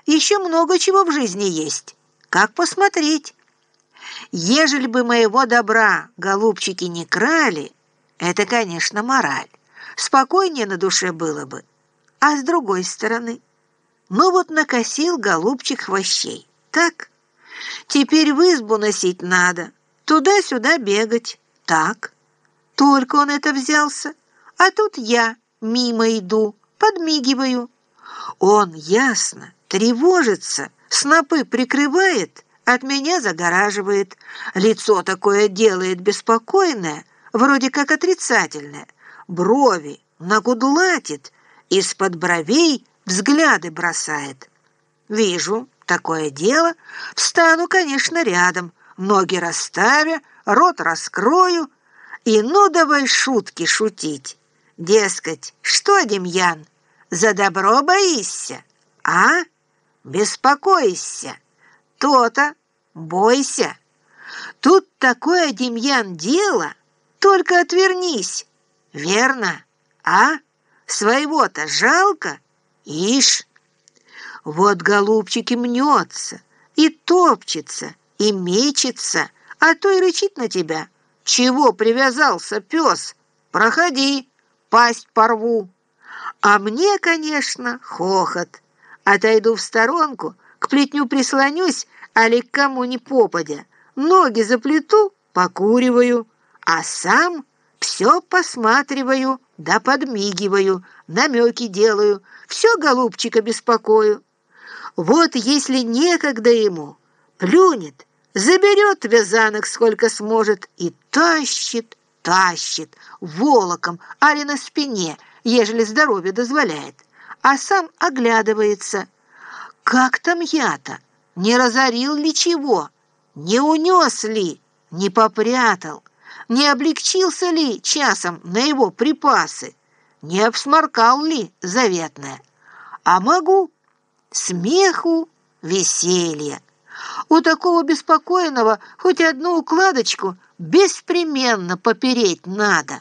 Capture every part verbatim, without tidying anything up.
еще много чего в жизни есть. Как посмотреть? Ежели бы моего добра голубчики не крали, это, конечно, мораль. Спокойнее на душе было бы. А с другой стороны, ну вот накосил голубчик хвощей. Так? Теперь в избу носить надо, туда-сюда бегать. Так? Только он это взялся, а тут я мимо иду, подмигиваю. Он ясно тревожится, снопы прикрывает, от меня загораживает, лицо такое делает беспокойное, вроде как отрицательное, брови нагудлатит, из-под бровей взгляды бросает. Вижу такое дело, встану, конечно, рядом, ноги расставя, рот раскрою, и ну давай шутки шутить. Дескать, что, Демьян, за добро боишься, а? Беспокойся. То-то, бойся. Тут такое, Демьян, дело, только отвернись. Верно, а? Своего-то жалко? Ишь. Вот голубчик и мнется, и топчется, и мечется, а то и рычит на тебя. Чего привязался, пес? Проходи, пасть порву. А мне, конечно, хохот. Отойду в сторонку, к плетню прислонюсь, али к кому ни попадя. Ноги заплету, покуриваю, а сам все посматриваю да подмигиваю, намеки делаю, все голубчика беспокою. Вот если некогда ему, плюнет, заберет вязанок сколько сможет и тащит, тащит волоком, али на спине, ежели здоровье дозволяет, а сам оглядывается. Как там я-то? Не разорил ли чего? Не унес ли? Не попрятал? Не облегчился ли часом на его припасы? Не обсморкал ли заветное? А могу. Смеху, веселья. У такого беспокойного хоть одну укладочку беспременно попереть надо.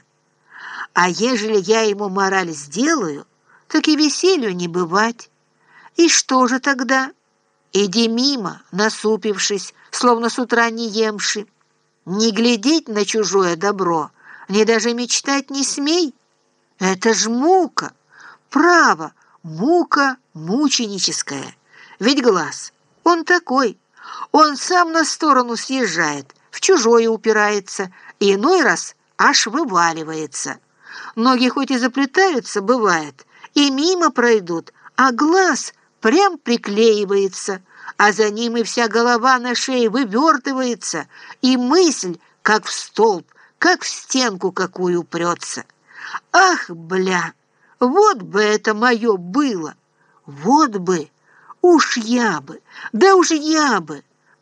А ежели я ему мораль сделаю, так и веселью не бывать. И что же тогда? Иди мимо, насупившись, словно с утра не емши. Не глядеть на чужое добро, ни даже мечтать не смей. Это ж мука, право, мука мученическая. Ведь глаз, он такой, он сам на сторону съезжает, в чужое упирается, и иной раз аж вываливается. Ноги хоть и заплетаются, бывает, и мимо пройдут, а глаз прям приклеивается, а за ним и вся голова на шее вывертывается, и мысль, как в столб, как в стенку какую упрется. Ах, бля, вот бы это мое было, вот бы, уж я бы, да уж я бы.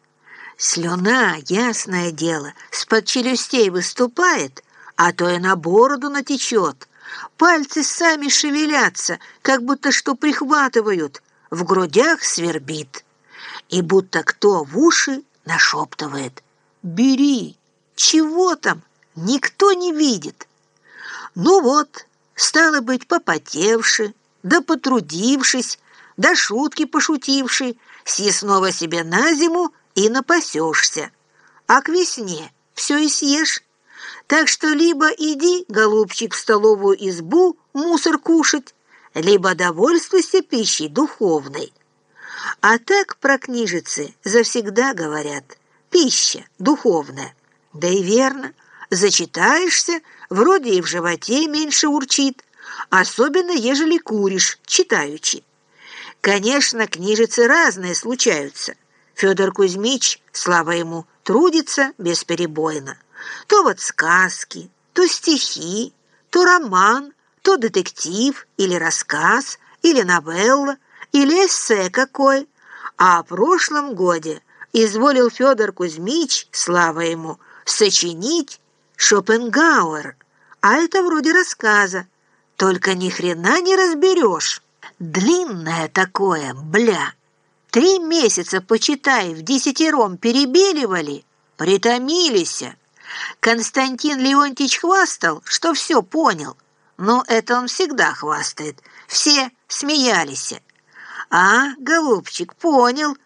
Слюна, ясное дело, с-под челюстей выступает, а то и на бороду натечет. Пальцы сами шевелятся, как будто что прихватывают, в грудях свербит. И будто кто в уши нашептывает: «Бери, чего там, никто не видит». Ну вот, стало быть, попотевши, да потрудившись, да шутки пошутивши, съестного себе на зиму и напасешься, а к весне все и съешь. Так что либо иди, голубчик, в столовую избу мусор кушать, либо довольствуйся пищей духовной. А так про книжицы завсегда говорят: пища духовная. Да и верно, зачитаешься, вроде и в животе меньше урчит, особенно ежели куришь, читаючи. Конечно, книжицы разные случаются. Федор Кузьмич, слава ему, трудится бесперебойно. То вот сказки, то стихи, то роман, то детектив или рассказ, или новелла, или эссе какой. А о прошлом годе изволил Федор Кузьмич, слава ему, сочинить Шопенгауэр, а это вроде рассказа, только ни хрена не разберешь. Длинное такое, бля. Три месяца, почитай, в десятером перебеливали, притомились. Константин Леонтьевич хвастал, что все понял. Но это он всегда хвастает. Все смеялись. А, голубчик, понял.